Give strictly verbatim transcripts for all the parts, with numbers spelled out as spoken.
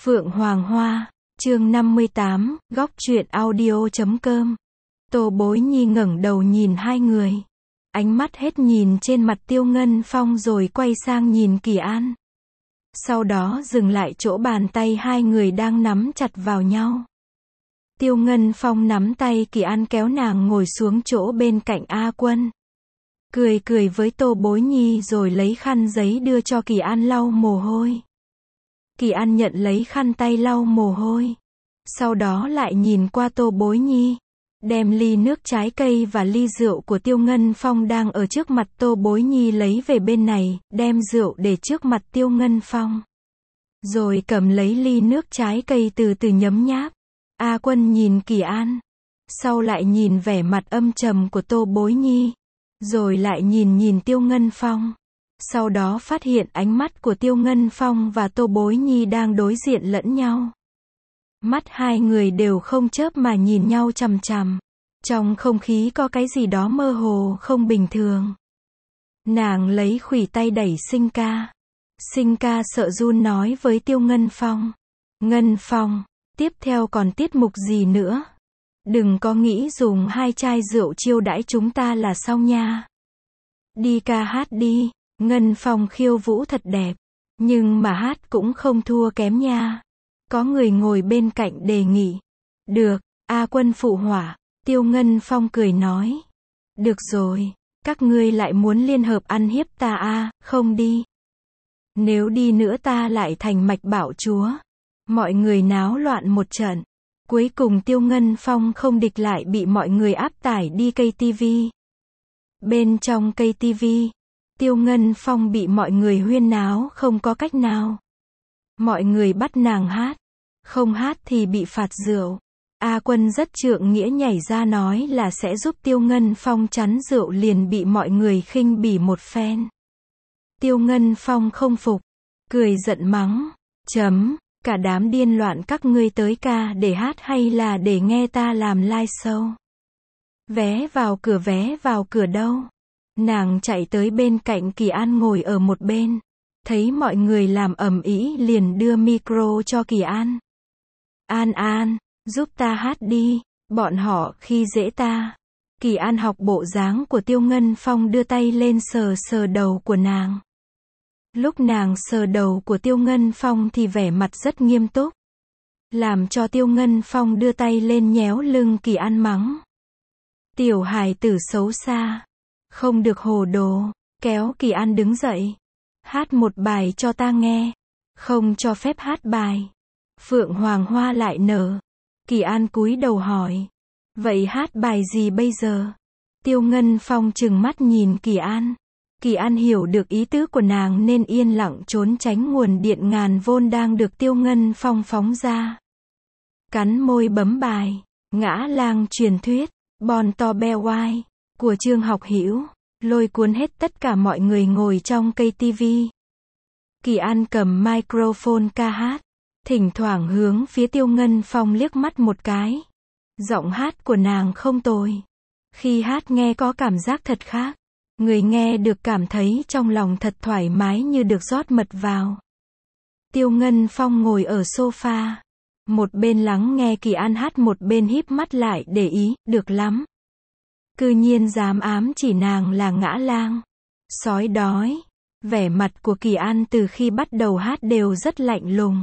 Phượng Hoàng Hoa, chương năm mươi tám, góc truyện audio chấm com. Tô Bối Nhi ngẩng đầu nhìn hai người. Ánh mắt hết nhìn trên mặt Tiêu Ngân Phong rồi quay sang nhìn Kỳ An. Sau đó dừng lại chỗ bàn tay hai người đang nắm chặt vào nhau. Tiêu Ngân Phong nắm tay Kỳ An kéo nàng ngồi xuống chỗ bên cạnh A Quân. Cười cười với Tô Bối Nhi rồi lấy khăn giấy đưa cho Kỳ An lau mồ hôi. Kỳ An nhận lấy khăn tay lau mồ hôi. Sau đó lại nhìn qua Tô Bối Nhi. Đem ly nước trái cây và ly rượu của Tiêu Ngân Phong đang ở trước mặt Tô Bối Nhi lấy về bên này, đem rượu để trước mặt Tiêu Ngân Phong. Rồi cầm lấy ly nước trái cây từ từ nhấm nháp. A Quân nhìn Kỳ An. Sau lại nhìn vẻ mặt âm trầm của Tô Bối Nhi. Rồi lại nhìn nhìn Tiêu Ngân Phong. Sau đó phát hiện ánh mắt của Tiêu Ngân Phong và Tô Bối Nhi đang đối diện lẫn nhau. Mắt hai người đều không chớp mà nhìn nhau chằm chằm. Trong không khí có cái gì đó mơ hồ không bình thường. Nàng lấy khuỷu tay đẩy Sinh Ca. Sinh Ca sợ run nói với Tiêu Ngân Phong. Ngân Phong, tiếp theo còn tiết mục gì nữa? Đừng có nghĩ dùng hai chai rượu chiêu đãi chúng ta là xong nha. Đi ca hát đi. Ngân Phong khiêu vũ thật đẹp. Nhưng mà hát cũng không thua kém nha. Có người ngồi bên cạnh đề nghị. Được, A Quân phụ họa. Tiêu Ngân Phong cười nói. Được rồi, các ngươi lại muốn liên hợp ăn hiếp ta à, không đi. Nếu đi nữa ta lại thành mạch bảo chúa. Mọi người náo loạn một trận. Cuối cùng Tiêu Ngân Phong không địch lại bị mọi người áp tải đi cây tivi. Bên trong cây tivi, Tiêu Ngân Phong bị mọi người huyên náo không có cách nào. Mọi người bắt nàng hát. Không hát thì bị phạt rượu. A Quân rất trượng nghĩa nhảy ra nói là sẽ giúp Tiêu Ngân Phong chắn rượu liền bị mọi người khinh bỉ một phen. Tiêu Ngân Phong không phục. Cười giận mắng. Chấm, cả đám điên loạn các ngươi tới ca để hát hay là để nghe ta làm live show? Vé vào cửa vé vào cửa đâu? Nàng chạy tới bên cạnh Kỳ An ngồi ở một bên. Thấy mọi người làm ầm ĩ liền đưa micro cho Kỳ An. An An, giúp ta hát đi, bọn họ khi dễ ta. Kỳ An học bộ dáng của Tiêu Ngân Phong đưa tay lên sờ sờ đầu của nàng. Lúc nàng sờ đầu của Tiêu Ngân Phong thì vẻ mặt rất nghiêm túc. Làm cho Tiêu Ngân Phong đưa tay lên nhéo lưng Kỳ An mắng. Tiểu hài tử xấu xa. Không được hồ đồ, kéo Kỳ An đứng dậy. Hát một bài cho ta nghe. Không cho phép hát bài. Phượng Hoàng Hoa lại nở. Kỳ An cúi đầu hỏi. Vậy hát bài gì bây giờ? Tiêu Ngân Phong trừng mắt nhìn Kỳ An. Kỳ An hiểu được ý tứ của nàng nên yên lặng trốn tránh nguồn điện ngàn vôn đang được Tiêu Ngân Phong phóng ra. Cắn môi bấm bài. Ngã lang truyền thuyết. Bon to be wai. Của Trương Học Hữu. Lôi cuốn hết tất cả mọi người ngồi trong cây tivi. Kỳ An cầm microphone ca hát. Thỉnh thoảng hướng phía Tiêu Ngân Phong liếc mắt một cái. Giọng hát của nàng không tồi. Khi hát nghe có cảm giác thật khác. Người nghe được cảm thấy trong lòng thật thoải mái như được rót mật vào. Tiêu Ngân Phong ngồi ở sofa. Một bên lắng nghe Kỳ An hát một bên híp mắt lại để ý, được lắm. Cư nhiên dám ám chỉ nàng là ngã lang. Sói đói. Vẻ mặt của Kỳ An từ khi bắt đầu hát đều rất lạnh lùng.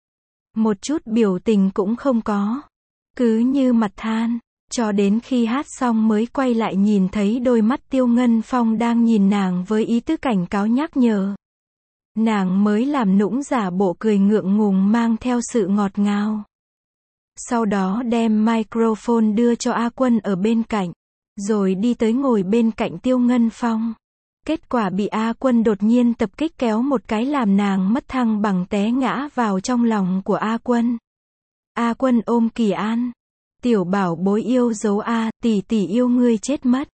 Một chút biểu tình cũng không có. Cứ như mặt than. Cho đến khi hát xong mới quay lại nhìn thấy đôi mắt Tiêu Ngân Phong đang nhìn nàng với ý tứ cảnh cáo nhắc nhở. Nàng mới làm nũng giả bộ cười ngượng ngùng mang theo sự ngọt ngào. Sau đó đem microphone đưa cho A Quân ở bên cạnh. Rồi đi tới ngồi bên cạnh Tiêu Ngân Phong. Kết quả bị A Quân đột nhiên tập kích kéo một cái làm nàng mất thăng bằng té ngã vào trong lòng của A Quân. A Quân ôm Kỳ An. Tiểu bảo bối yêu dấu A, tỷ tỷ yêu ngươi chết mất.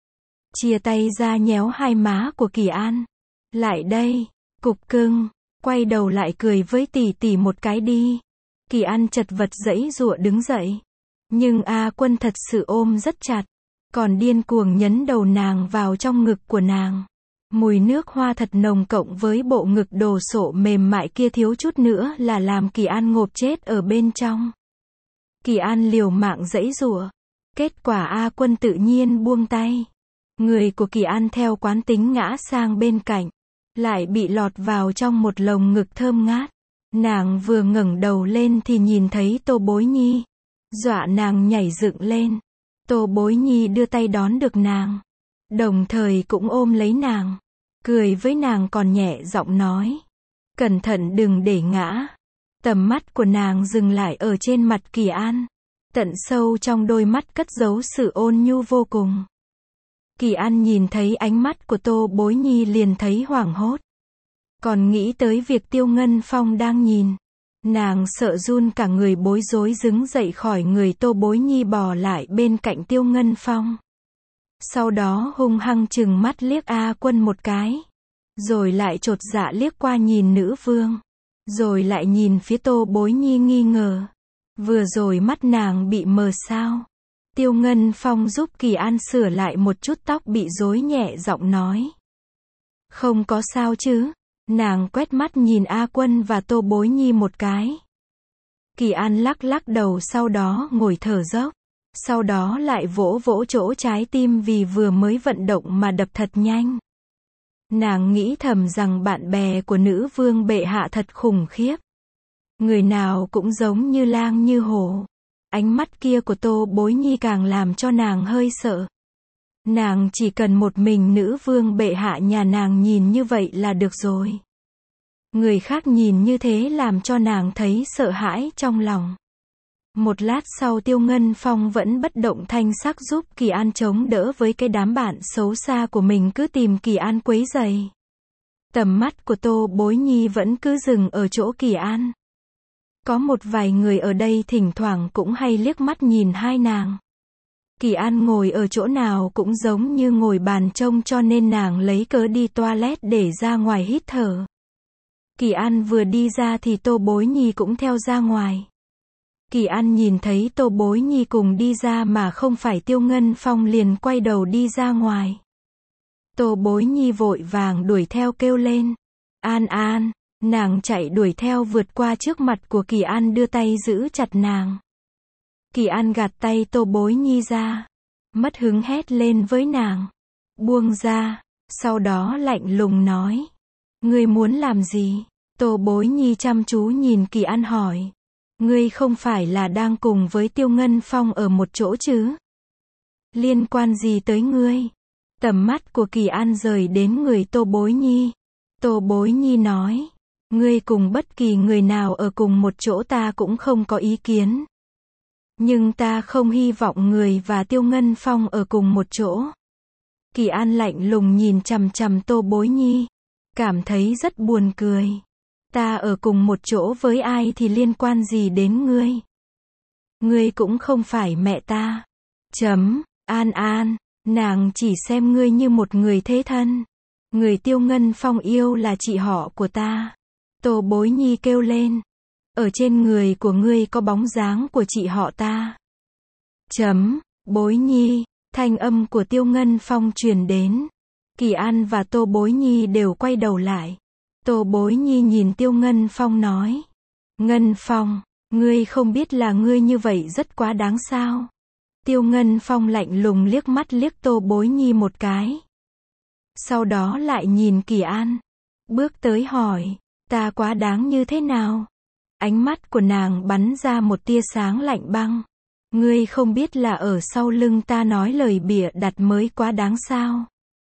Chia tay ra nhéo hai má của Kỳ An. Lại đây, cục cưng, quay đầu lại cười với tỷ tỷ một cái đi. Kỳ An chật vật giãy giụa đứng dậy. Nhưng A Quân thật sự ôm rất chặt. Còn điên cuồng nhấn đầu nàng vào trong ngực của nàng. Mùi nước hoa thật nồng cộng với bộ ngực đồ sộ mềm mại kia thiếu chút nữa là làm Kỳ An ngộp chết ở bên trong. Kỳ An liều mạng giãy giụa. Kết quả A Quân tự nhiên buông tay. Người của Kỳ An theo quán tính ngã sang bên cạnh. Lại bị lọt vào trong một lồng ngực thơm ngát. Nàng vừa ngẩng đầu lên thì nhìn thấy Tô Bối Nhi. Dọa nàng nhảy dựng lên. Tô Bối Nhi đưa tay đón được nàng. Đồng thời cũng ôm lấy nàng. Cười với nàng còn nhẹ giọng nói. Cẩn thận đừng để ngã. Tầm mắt của nàng dừng lại ở trên mặt Kỳ An. Tận sâu trong đôi mắt cất giấu sự ôn nhu vô cùng. Kỳ An nhìn thấy ánh mắt của Tô Bối Nhi liền thấy hoảng hốt. Còn nghĩ tới việc Tiêu Ngân Phong đang nhìn. Nàng sợ run cả người bối rối đứng dậy khỏi người Tô Bối Nhi bò lại bên cạnh Tiêu Ngân Phong. Sau đó hung hăng chừng mắt liếc A Quân một cái. Rồi lại chột dạ liếc qua nhìn nữ vương. Rồi lại nhìn phía Tô Bối Nhi nghi ngờ. Vừa rồi mắt nàng bị mờ sao? Tiêu Ngân Phong giúp Kỳ An sửa lại một chút tóc bị rối nhẹ giọng nói. Không có sao chứ? Nàng quét mắt nhìn A Quân và Tô Bối Nhi một cái. Kỳ An lắc lắc đầu sau đó ngồi thở dốc. Sau đó lại vỗ vỗ chỗ trái tim vì vừa mới vận động mà đập thật nhanh. Nàng nghĩ thầm rằng bạn bè của nữ vương bệ hạ thật khủng khiếp. Người nào cũng giống như lang như hổ. Ánh mắt kia của Tô Bối Nhi càng làm cho nàng hơi sợ. Nàng chỉ cần một mình nữ vương bệ hạ nhà nàng nhìn như vậy là được rồi. Người khác nhìn như thế làm cho nàng thấy sợ hãi trong lòng. Một lát sau Tiêu Ngân Phong vẫn bất động thanh sắc giúp Kỳ An chống đỡ với cái đám bạn xấu xa của mình cứ tìm Kỳ An quấy rầy. Tầm mắt của Tô Bối Nhi vẫn cứ dừng ở chỗ Kỳ An. Có một vài người ở đây thỉnh thoảng cũng hay liếc mắt nhìn hai nàng. Kỳ An ngồi ở chỗ nào cũng giống như ngồi bàn trông cho nên nàng lấy cớ đi toilet để ra ngoài hít thở. Kỳ An vừa đi ra thì Tô Bối Nhi cũng theo ra ngoài. Kỳ An nhìn thấy Tô Bối Nhi cùng đi ra mà không phải Tiêu Ngân Phong liền quay đầu đi ra ngoài. Tô Bối Nhi vội vàng đuổi theo kêu lên. An An, nàng chạy đuổi theo vượt qua trước mặt của Kỳ An đưa tay giữ chặt nàng. Kỳ An gạt tay Tô Bối Nhi ra. Mất hứng hét lên với nàng. Buông ra, sau đó lạnh lùng nói. Ngươi muốn làm gì? Tô Bối Nhi chăm chú nhìn Kỳ An hỏi. Ngươi không phải là đang cùng với Tiêu Ngân Phong ở một chỗ chứ? Liên quan gì tới ngươi? Tầm mắt của Kỳ An rời đến người Tô Bối Nhi. Tô Bối Nhi nói. Ngươi cùng bất kỳ người nào ở cùng một chỗ ta cũng không có ý kiến. Nhưng ta không hy vọng người và Tiêu Ngân Phong ở cùng một chỗ. Kỳ An lạnh lùng nhìn chằm chằm Tô Bối Nhi. Cảm thấy rất buồn cười. Ta ở cùng một chỗ với ai thì liên quan gì đến ngươi? Ngươi cũng không phải mẹ ta. Chấm, An An, nàng chỉ xem ngươi như một người thế thân. Người Tiêu Ngân Phong yêu là chị họ của ta. Tô Bối Nhi kêu lên. Ở trên người của ngươi có bóng dáng của chị họ ta. Chấm, Bối Nhi, thanh âm của Tiêu Ngân Phong truyền đến. Kỳ An và Tô Bối Nhi đều quay đầu lại. Tô Bối Nhi nhìn Tiêu Ngân Phong nói. Ngân Phong, ngươi không biết là ngươi như vậy rất quá đáng sao? Tiêu Ngân Phong lạnh lùng liếc mắt liếc Tô Bối Nhi một cái. Sau đó lại nhìn Kỳ An. Bước tới hỏi, ta quá đáng như thế nào? Ánh mắt của nàng bắn ra một tia sáng lạnh băng. Ngươi không biết là ở sau lưng ta nói lời bịa đặt mới quá đáng sao?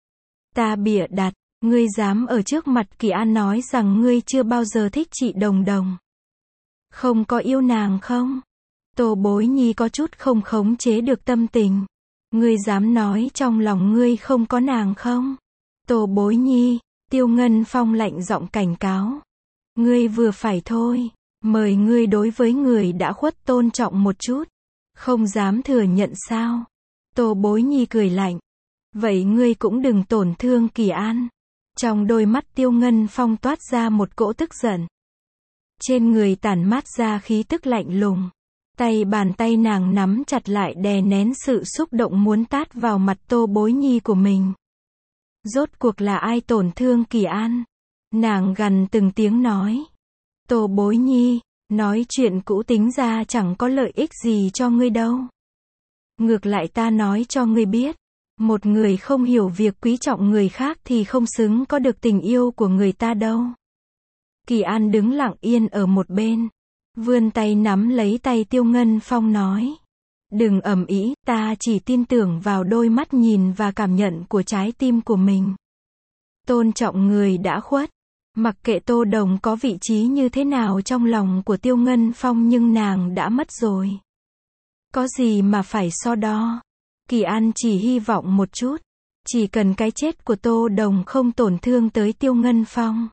Ta bịa đặt, ngươi dám ở trước mặt Kỳ An nói rằng ngươi chưa bao giờ thích chị Đồng Đồng. Không có yêu nàng không? Tô Bối Nhi có chút không khống chế được tâm tình. Ngươi dám nói trong lòng ngươi không có nàng không? Tô Bối Nhi, Tiêu Ngân Phong lạnh giọng cảnh cáo. Ngươi vừa phải thôi, mời ngươi đối với người đã khuất tôn trọng một chút. Không dám thừa nhận sao? Tô Bối Nhi cười lạnh. Vậy ngươi cũng đừng tổn thương Kỳ An. Trong đôi mắt Tiêu Ngân Phong toát ra một cỗ tức giận. Trên người tản mát ra khí tức lạnh lùng. Tay bàn tay nàng nắm chặt lại đè nén sự xúc động muốn tát vào mặt Tô Bối Nhi của mình. Rốt cuộc là ai tổn thương Kỳ An? Nàng gằn từng tiếng nói. Tô Bối Nhi, nói chuyện cũ tính ra chẳng có lợi ích gì cho ngươi đâu. Ngược lại ta nói cho ngươi biết, một người không hiểu việc quý trọng người khác thì không xứng có được tình yêu của người ta đâu. Kỳ An đứng lặng yên ở một bên, vươn tay nắm lấy tay Tiêu Ngân Phong nói. Đừng ầm ĩ, ta chỉ tin tưởng vào đôi mắt nhìn và cảm nhận của trái tim của mình. Tôn trọng người đã khuất. Mặc kệ Tô Đồng có vị trí như thế nào trong lòng của Tiêu Ngân Phong nhưng nàng đã mất rồi. Có gì mà phải so đo. Kỳ An chỉ hy vọng một chút. Chỉ cần cái chết của Tô Đồng không tổn thương tới Tiêu Ngân Phong.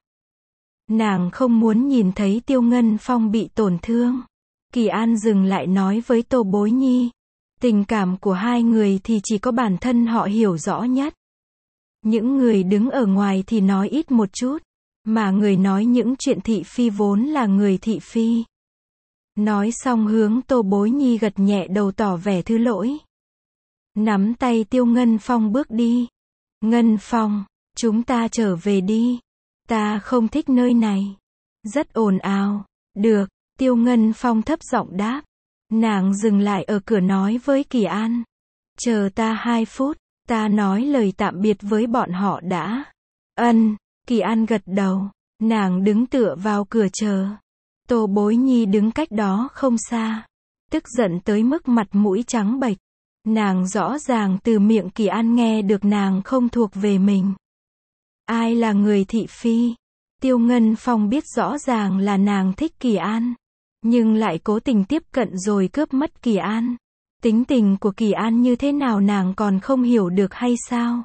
Nàng không muốn nhìn thấy Tiêu Ngân Phong bị tổn thương. Kỳ An dừng lại nói với Tô Bối Nhi. Tình cảm của hai người thì chỉ có bản thân họ hiểu rõ nhất. Những người đứng ở ngoài thì nói ít một chút. Mà người nói những chuyện thị phi vốn là người thị phi. Nói xong hướng Tô Bối Nhi gật nhẹ đầu tỏ vẻ thứ lỗi. Nắm tay Tiêu Ngân Phong bước đi. Ngân Phong, chúng ta trở về đi. Ta không thích nơi này. Rất ồn ào. Được, Tiêu Ngân Phong thấp giọng đáp. Nàng dừng lại ở cửa nói với Kỳ An. Chờ ta hai phút, ta nói lời tạm biệt với bọn họ đã. Ân, Kỳ An gật đầu. Nàng đứng tựa vào cửa chờ. Tô Bối Nhi đứng cách đó không xa. Tức giận tới mức mặt mũi trắng bệch. Nàng rõ ràng từ miệng Kỳ An nghe được nàng không thuộc về mình. Ai là người thị phi? Tiêu Ngân Phong biết rõ ràng là nàng thích Kỳ An. Nhưng lại cố tình tiếp cận rồi cướp mất Kỳ An. Tính tình của Kỳ An như thế nào nàng còn không hiểu được hay sao?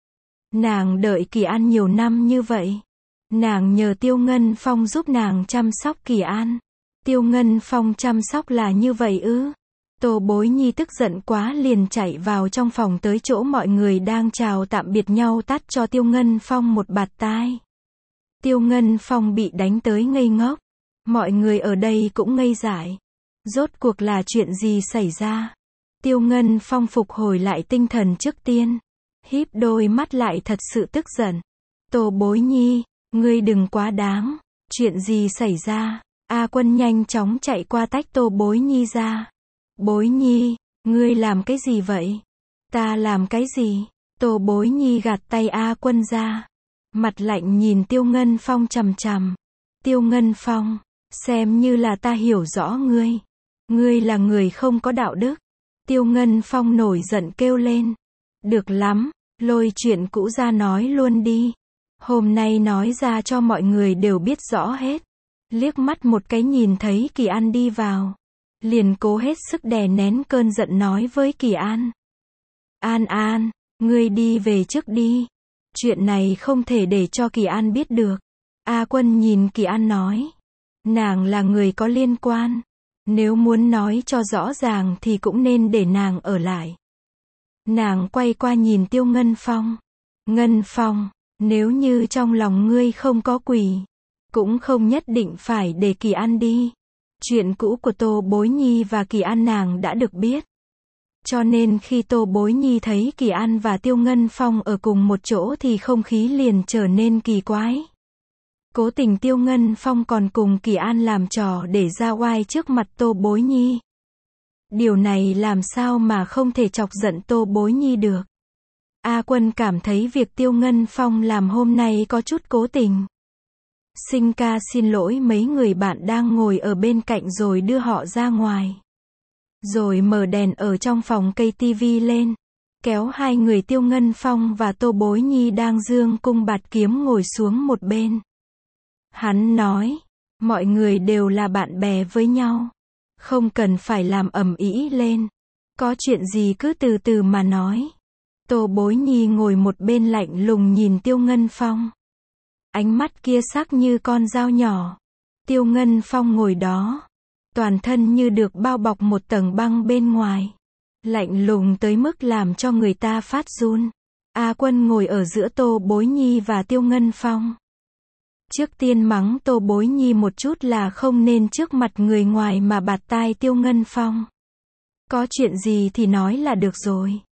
Nàng đợi Kỳ An nhiều năm như vậy. Nàng nhờ Tiêu Ngân Phong giúp nàng chăm sóc Kỳ An. Tiêu Ngân Phong chăm sóc là như vậy ư? Tô Bối Nhi tức giận quá liền chạy vào trong phòng tới chỗ mọi người đang chào tạm biệt nhau tát cho Tiêu Ngân Phong một bạt tai. Tiêu Ngân Phong bị đánh tới ngây ngốc. Mọi người ở đây cũng ngây dại. Rốt cuộc là chuyện gì xảy ra? Tiêu Ngân Phong phục hồi lại tinh thần trước tiên. Híp đôi mắt lại thật sự tức giận. Tô Bối Nhi, ngươi đừng quá đáng. Chuyện gì xảy ra? A Quân nhanh chóng chạy qua tách Tô Bối Nhi ra. Bối Nhi, ngươi làm cái gì vậy? Ta làm cái gì? Tô Bối Nhi gạt tay A Quân ra. Mặt lạnh nhìn Tiêu Ngân Phong chằm chằm. Tiêu Ngân Phong, xem như là ta hiểu rõ ngươi. Ngươi là người không có đạo đức. Tiêu Ngân Phong nổi giận kêu lên. Được lắm, lôi chuyện cũ ra nói luôn đi. Hôm nay nói ra cho mọi người đều biết rõ hết. Liếc mắt một cái nhìn thấy Kỳ An đi vào. Liền cố hết sức đè nén cơn giận nói với Kỳ An. An An, ngươi đi về trước đi. Chuyện này không thể để cho Kỳ An biết được. A Quân nhìn Kỳ An nói. Nàng là người có liên quan. Nếu muốn nói cho rõ ràng thì cũng nên để nàng ở lại. Nàng quay qua nhìn Tiêu Ngân Phong. Ngân Phong, nếu như trong lòng ngươi không có quỷ, cũng không nhất định phải để Kỳ An đi. Chuyện cũ của Tô Bối Nhi và Kỳ An nàng đã được biết. Cho nên khi Tô Bối Nhi thấy Kỳ An và Tiêu Ngân Phong ở cùng một chỗ thì không khí liền trở nên kỳ quái. Cố tình Tiêu Ngân Phong còn cùng Kỳ An làm trò để ra oai trước mặt Tô Bối Nhi. Điều này làm sao mà không thể chọc giận Tô Bối Nhi được. A Quân cảm thấy việc Tiêu Ngân Phong làm hôm nay có chút cố tình. Sinh ca xin lỗi mấy người bạn đang ngồi ở bên cạnh rồi đưa họ ra ngoài. Rồi mở đèn ở trong phòng cây tivi lên. Kéo hai người Tiêu Ngân Phong và Tô Bối Nhi đang dương cung bạt kiếm ngồi xuống một bên. Hắn nói, mọi người đều là bạn bè với nhau. Không cần phải làm ầm ĩ lên. Có chuyện gì cứ từ từ mà nói. Tô Bối Nhi ngồi một bên lạnh lùng nhìn Tiêu Ngân Phong. Ánh mắt kia sắc như con dao nhỏ. Tiêu Ngân Phong ngồi đó. Toàn thân như được bao bọc một tầng băng bên ngoài. Lạnh lùng tới mức làm cho người ta phát run. A Quân ngồi ở giữa Tô Bối Nhi và Tiêu Ngân Phong. Trước tiên mắng Tô Bối Nhi một chút là không nên trước mặt người ngoài mà bạt tai Tiêu Ngân Phong. Có chuyện gì thì nói là được rồi.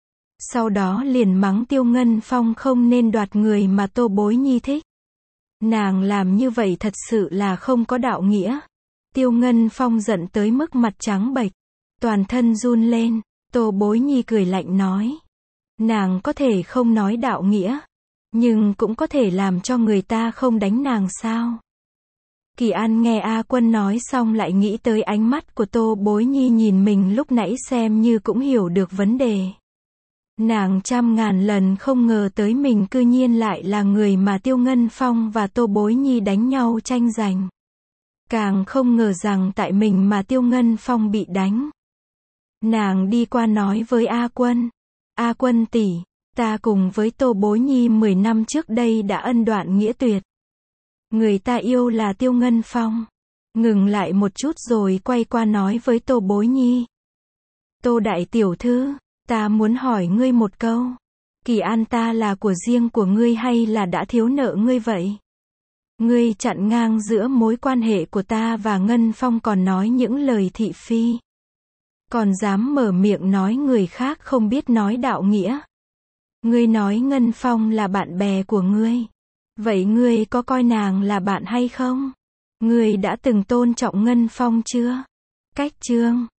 Sau đó liền mắng Tiêu Ngân Phong không nên đoạt người mà Tô Bối Nhi thích. Nàng làm như vậy thật sự là không có đạo nghĩa. Tiêu Ngân Phong giận tới mức mặt trắng bệch, toàn thân run lên. Tô Bối Nhi cười lạnh nói. Nàng có thể không nói đạo nghĩa, nhưng cũng có thể làm cho người ta không đánh nàng sao? Kỳ An nghe A Quân nói xong lại nghĩ tới ánh mắt của Tô Bối Nhi nhìn mình lúc nãy xem như cũng hiểu được vấn đề. Nàng trăm ngàn lần không ngờ tới mình cư nhiên lại là người mà Tiêu Ngân Phong và Tô Bối Nhi đánh nhau tranh giành. Càng không ngờ rằng tại mình mà Tiêu Ngân Phong bị đánh. Nàng đi qua nói với A Quân. A Quân tỷ, ta cùng với Tô Bối Nhi mười năm trước đây đã ân đoạn nghĩa tuyệt. Người ta yêu là Tiêu Ngân Phong. Ngừng lại một chút rồi quay qua nói với Tô Bối Nhi. Tô đại tiểu thư, ta muốn hỏi ngươi một câu. Kỳ An ta là của riêng của ngươi hay là đã thiếu nợ ngươi vậy? Ngươi chặn ngang giữa mối quan hệ của ta và Ngân Phong còn nói những lời thị phi. Còn dám mở miệng nói người khác không biết nói đạo nghĩa. Ngươi nói Ngân Phong là bạn bè của ngươi. Vậy ngươi có coi nàng là bạn hay không? Ngươi đã từng tôn trọng Ngân Phong chưa? Cách chương